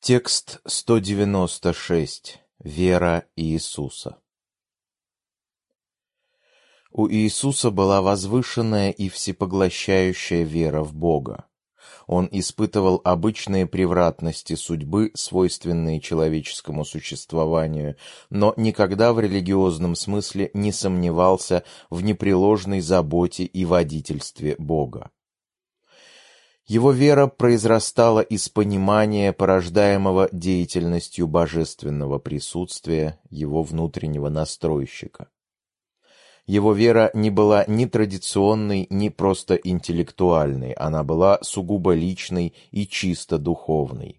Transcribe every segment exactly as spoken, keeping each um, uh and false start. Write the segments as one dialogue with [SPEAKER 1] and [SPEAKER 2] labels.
[SPEAKER 1] Текст сто девяносто шесть. Вера Иисуса. У Иисуса была возвышенная и всепоглощающая вера в Бога. Он испытывал обычные превратности судьбы, свойственные человеческому существованию, но никогда в религиозном смысле не сомневался в непреложной заботе и водительстве Бога. Его вера произрастала из понимания, порождаемого деятельностью божественного присутствия, его внутреннего настройщика. Его вера не была ни традиционной, ни просто интеллектуальной, она была сугубо личной и чисто духовной.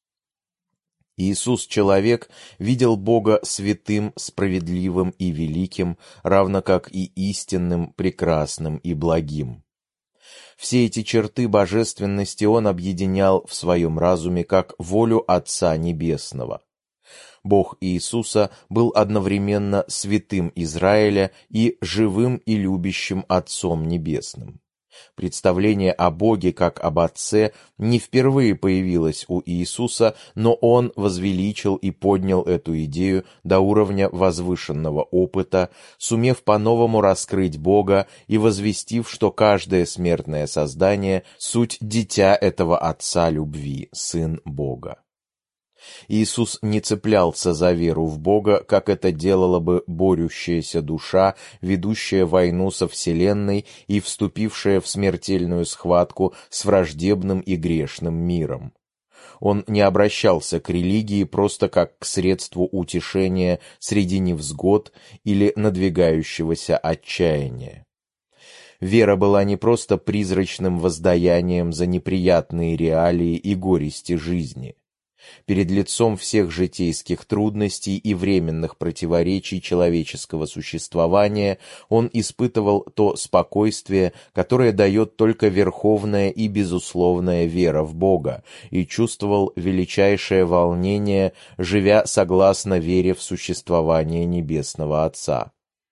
[SPEAKER 1] Иисус-человек видел Бога святым, справедливым и великим, равно как и истинным, прекрасным и благим. Все эти черты божественности он объединял в своем разуме как волю Отца Небесного. Бог Иисуса был одновременно святым Израиля и живым и любящим Отцом Небесным. Представление о Боге как об Отце не впервые появилось у Иисуса, но Он возвеличил и поднял эту идею до уровня возвышенного опыта, сумев по-новому раскрыть Бога и возвестив, что каждое смертное создание — суть дитя этого Отца любви, Сын Бога. Иисус не цеплялся за веру в Бога, как это делала бы борющаяся душа, ведущая войну со Вселенной и вступившая в смертельную схватку с враждебным и грешным миром. Он не обращался к религии просто как к средству утешения среди невзгод или надвигающегося отчаяния. Вера была не просто призрачным воздаянием за неприятные реалии и горести жизни. Перед лицом всех житейских трудностей и временных противоречий человеческого существования он испытывал то спокойствие, которое дает только верховная и безусловная вера в Бога, и чувствовал величайшее волнение, живя согласно вере в существование Небесного Отца.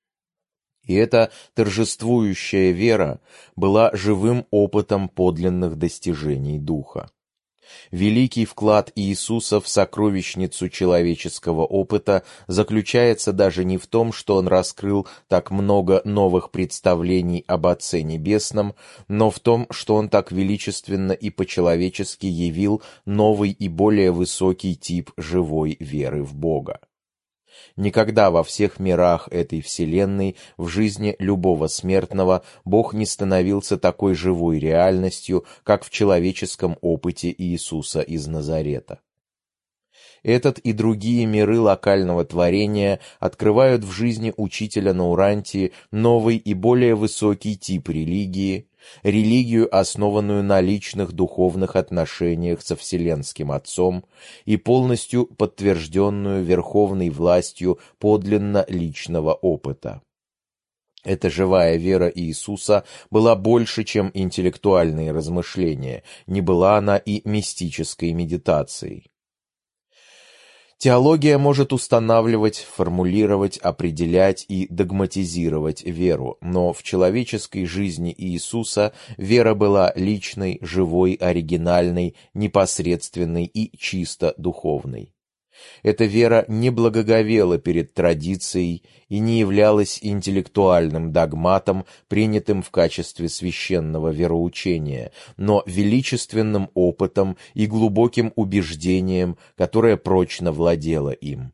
[SPEAKER 1] И эта торжествующая вера была живым опытом подлинных достижений Духа. Великий вклад Иисуса в сокровищницу человеческого опыта заключается даже не в том, что Он раскрыл так много новых представлений об Отце Небесном, но в том, что Он так величественно и по-человечески явил новый и более высокий тип живой веры в Бога. Никогда во всех мирах этой вселенной, в жизни любого смертного, Бог не становился такой живой реальностью, как в человеческом опыте Иисуса из Назарета. Этот и другие миры локального творения открывают в жизни учителя на Урантии новый и более высокий тип религии, религию, основанную на личных духовных отношениях со Вселенским Отцом и полностью подтвержденную верховной властью подлинно личного опыта. Эта живая вера Иисуса была больше, чем интеллектуальные размышления, не была она и мистической медитацией. Теология может устанавливать, формулировать, определять и догматизировать веру, но в человеческой жизни Иисуса вера была личной, живой, оригинальной, непосредственной и чисто духовной. Эта вера не благоговела перед традицией и не являлась интеллектуальным догматом, принятым в качестве священного вероучения, но величественным опытом и глубоким убеждением, которое прочно владело им.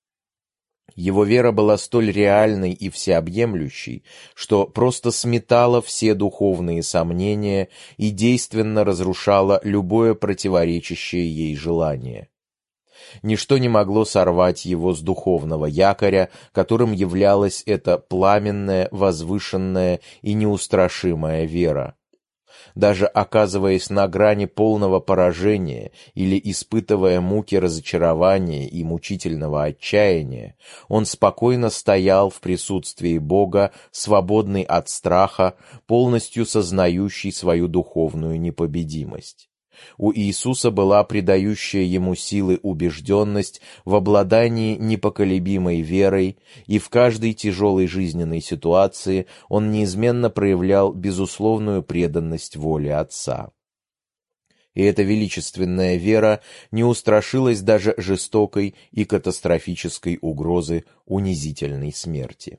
[SPEAKER 1] Его вера была столь реальной и всеобъемлющей, что просто сметала все духовные сомнения и действенно разрушала любое противоречащее ей желание. Ничто не могло сорвать его с духовного якоря, которым являлась эта пламенная, возвышенная и неустрашимая вера. Даже оказываясь на грани полного поражения или испытывая муки разочарования и мучительного отчаяния, он спокойно стоял в присутствии Бога, свободный от страха, полностью сознающий свою духовную непобедимость. У Иисуса была придающая ему силы убежденность в обладании непоколебимой верой, и в каждой тяжелой жизненной ситуации он неизменно проявлял безусловную преданность воле Отца. и эта величественная вера не устрашилась даже жестокой и катастрофической угрозы унизительной смерти.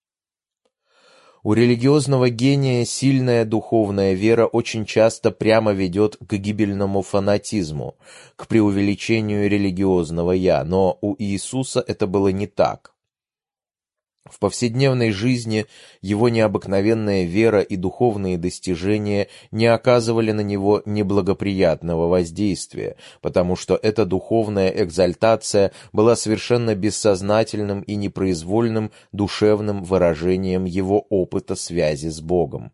[SPEAKER 1] У религиозного гения сильная духовная вера очень часто прямо ведет к гибельному фанатизму, к преувеличению религиозного «я», но у Иисуса это было не так. В повседневной жизни его необыкновенная вера и духовные достижения не оказывали на него неблагоприятного воздействия, потому что эта духовная экзальтация была совершенно бессознательным и непроизвольным душевным выражением его опыта связи с Богом.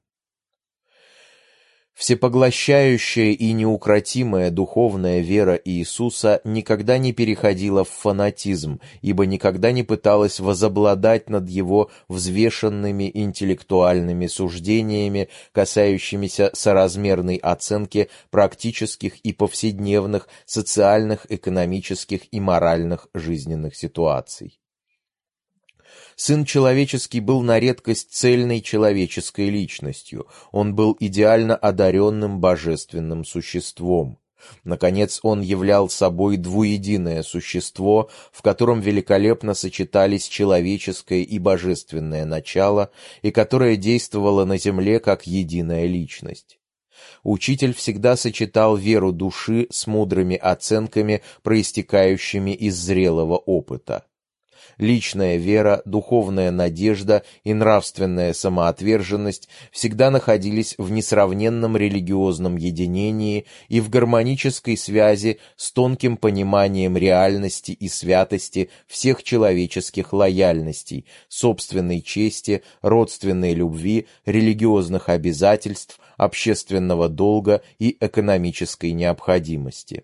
[SPEAKER 1] Всепоглощающая и неукротимая духовная вера Иисуса никогда не переходила в фанатизм, ибо никогда не пыталась возобладать над его взвешенными интеллектуальными суждениями, касающимися соразмерной оценки практических и повседневных социальных, экономических и моральных жизненных ситуаций. Сын человеческий был на редкость цельной человеческой личностью, он был идеально одаренным божественным существом. Наконец, он являл собой двуединое существо, в котором великолепно сочетались человеческое и божественное начало, и которое действовало на земле как единая личность. Учитель всегда сочетал веру души с мудрыми оценками, проистекающими из зрелого опыта. Личная вера, духовная надежда и нравственная самоотверженность всегда находились в несравненном религиозном единении и в гармонической связи с тонким пониманием реальности и святости всех человеческих лояльностей, собственной чести, родственной любви, религиозных обязательств, общественного долга и экономической необходимости.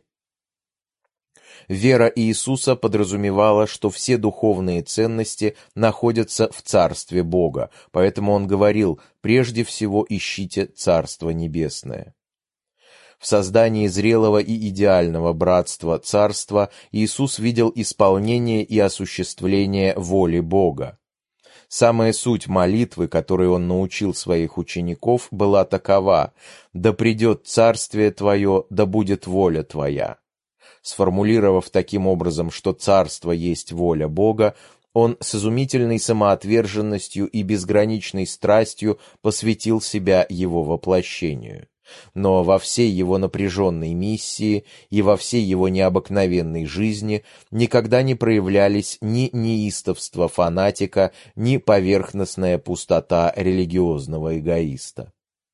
[SPEAKER 1] Вера Иисуса подразумевала, что все духовные ценности находятся в Царстве Бога, поэтому он говорил: «Прежде всего ищите Царство Небесное». В создании зрелого и идеального братства Царства Иисус видел исполнение и осуществление воли Бога. Самая суть молитвы, которой он научил своих учеников, была такова: «Да придет Царствие Твое, да будет воля Твоя». Сформулировав таким образом, что царство есть воля Бога, он с изумительной самоотверженностью и безграничной страстью посвятил себя его воплощению. Но во всей его напряженной миссии и во всей его необыкновенной жизни никогда не проявлялись ни неистовство фанатика, ни поверхностная пустота религиозного эгоиста.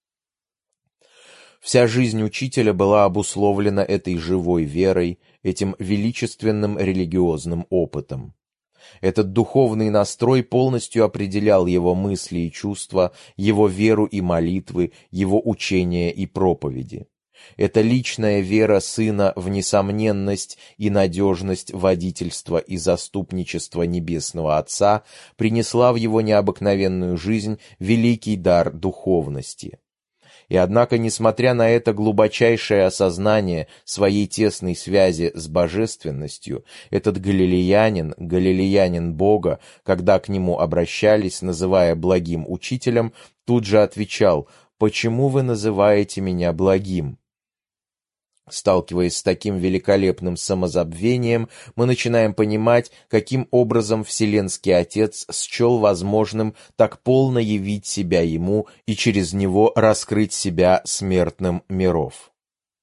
[SPEAKER 1] Вся жизнь учителя была обусловлена этой живой верой, этим величественным религиозным опытом. Этот духовный настрой полностью определял его мысли и чувства, его веру и молитвы, его учения и проповеди. Эта личная вера сына в несомненность и надежность водительства и заступничества Небесного Отца принесла в его необыкновенную жизнь великий дар духовности. И однако, несмотря на это глубочайшее осознание своей тесной связи с божественностью, этот галилеянин, галилеянин Бога, когда к нему обращались, называя благим учителем, тут же отвечал: «Почему вы называете меня благим?» Сталкиваясь с таким великолепным самозабвением, мы начинаем понимать, каким образом Вселенский Отец счел возможным так полно явить себя ему и через него раскрыть себя смертным миров.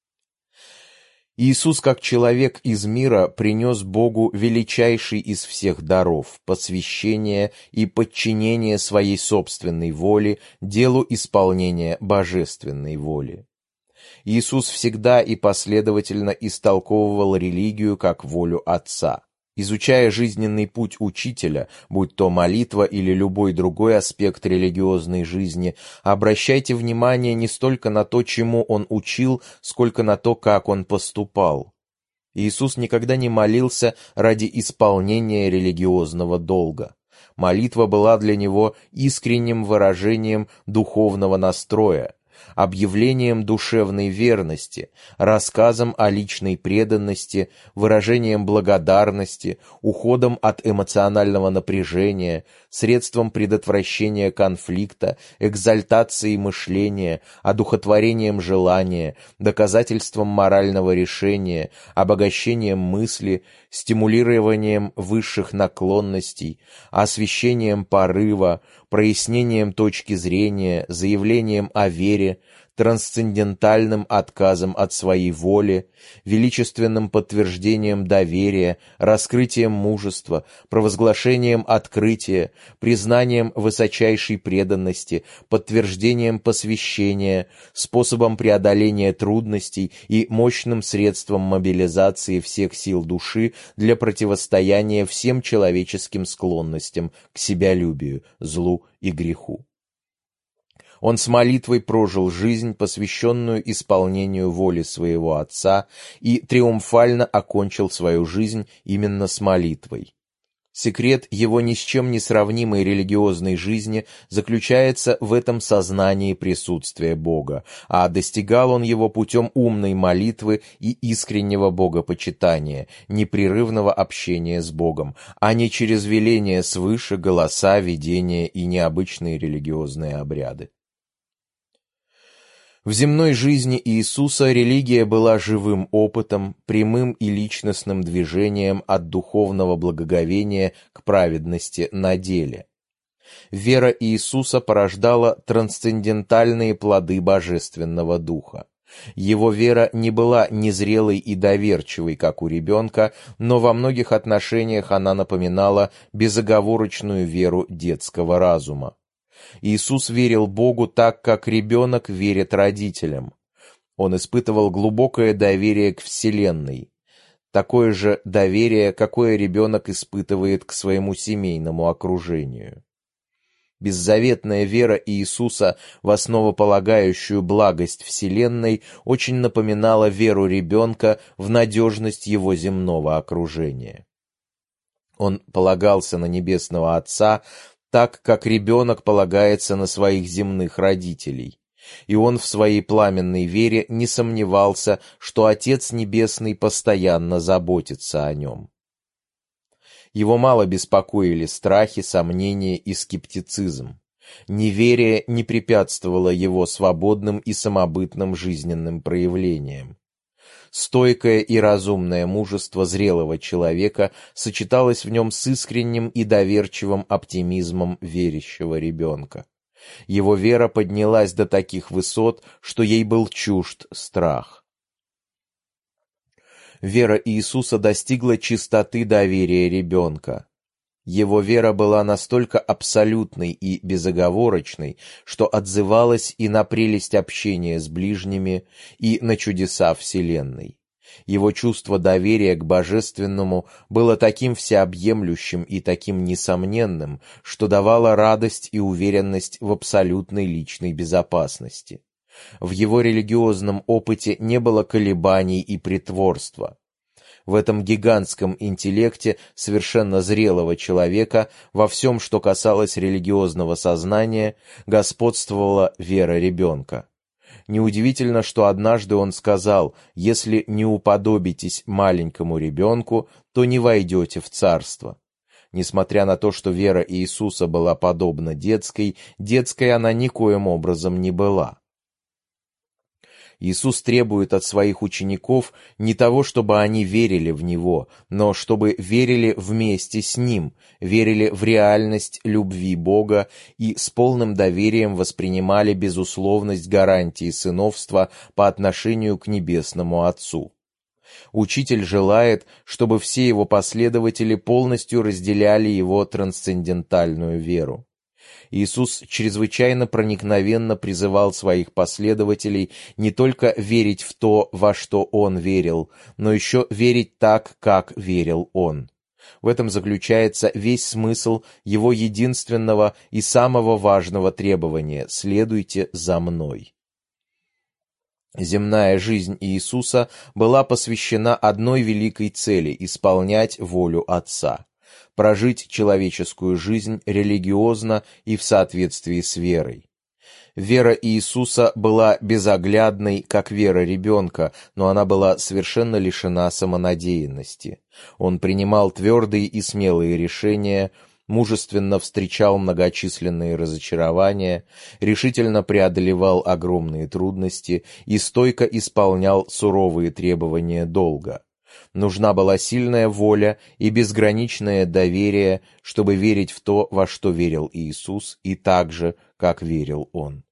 [SPEAKER 1] Иисус, как человек из мира, принес Богу величайший из всех даров — посвящение и подчинение своей собственной воли делу исполнения божественной воли. Иисус всегда и последовательно истолковывал религию как волю Отца. Изучая жизненный путь учителя, будь то молитва или любой другой аспект религиозной жизни, обращайте внимание не столько на то, чему он учил, сколько на то, как он поступал. Иисус никогда не молился ради исполнения религиозного долга. Молитва была для него искренним выражением духовного настроя. объявлением душевной верности, рассказом о личной преданности, выражением благодарности, уходом от эмоционального напряжения, средством предотвращения конфликта, экзальтацией мышления, одухотворением желания, доказательством морального решения, обогащением мысли, стимулированием высших наклонностей, освещением порыва, прояснением точки зрения, заявлением о вере, трансцендентальным отказом от своей воли, величественным подтверждением доверия, раскрытием мужества, провозглашением открытия, признанием высочайшей преданности, подтверждением посвящения, способом преодоления трудностей и мощным средством мобилизации всех сил души для противостояния всем человеческим склонностям к себялюбию, злу и греху. Он с молитвой прожил жизнь, посвященную исполнению воли своего Отца, и триумфально окончил свою жизнь именно с молитвой. Секрет его ни с чем не сравнимой религиозной жизни заключается в этом сознании присутствия Бога, а достигал он его путем умной молитвы и искреннего богопочитания, непрерывного общения с Богом, а не через веления свыше, голоса, видения и необычные религиозные обряды. В земной жизни Иисуса религия была живым опытом, прямым и личностным движением от духовного благоговения к праведности на деле. Вера Иисуса порождала трансцендентальные плоды Божественного Духа. Его вера не была незрелой и доверчивой, как у ребенка, но во многих отношениях она напоминала безоговорочную веру детского разума. Иисус верил Богу так, как ребенок верит родителям. Он испытывал глубокое доверие к Вселенной, такое же доверие, какое ребенок испытывает к своему семейному окружению. Беззаветная вера Иисуса в основополагающую благость Вселенной очень напоминала веру ребенка в надежность его земного окружения. Он полагался на Небесного Отца, так, как ребенок полагается на своих земных родителей. И он в своей пламенной вере не сомневался, что Отец Небесный постоянно заботится о нем. Его мало беспокоили страхи, сомнения и скептицизм. Неверие не препятствовало его свободным и самобытным жизненным проявлениям. Стойкое и разумное мужество зрелого человека сочеталось в нем с искренним и доверчивым оптимизмом верящего ребенка. Его вера поднялась до таких высот, что ей был чужд страх. Вера Иисуса достигла чистоты доверия ребенка. Его вера была настолько абсолютной и безоговорочной, что отзывалась и на прелесть общения с ближними, и на чудеса Вселенной. Его чувство доверия к Божественному было таким всеобъемлющим и таким несомненным, что давало радость и уверенность в абсолютной личной безопасности. В его религиозном опыте не было колебаний и притворства. В этом гигантском интеллекте совершенно зрелого человека во всем, что касалось религиозного сознания, господствовала вера ребенка. Неудивительно, что однажды он сказал: «Если не уподобитесь маленькому ребенку, то не войдете в царство». Несмотря на то, что вера Иисуса была подобна детской, детской она никоим образом не была. Иисус требует от своих учеников не того, чтобы они верили в Него, но чтобы верили вместе с Ним, верили в реальность любви Бога и с полным доверием воспринимали безусловность гарантии сыновства по отношению к Небесному Отцу. Учитель желает, чтобы все его последователи полностью разделяли его трансцендентальную веру. Иисус чрезвычайно проникновенно призывал своих последователей не только верить в то, во что Он верил, но еще верить так, как верил Он. В этом заключается весь смысл Его единственного и самого важного требования: «Следуйте за Мной». Земная жизнь Иисуса была посвящена одной великой цели — исполнять волю Отца. Прожить человеческую жизнь религиозно и в соответствии с верой. Вера Иисуса была безоглядной, как вера ребенка, но она была совершенно лишена самонадеянности. Он принимал твердые и смелые решения, мужественно встречал многочисленные разочарования, решительно преодолевал огромные трудности и стойко исполнял суровые требования долга. Нужна была сильная воля и безграничное доверие, чтобы верить в то, во что верил Иисус, и так же, как верил Он.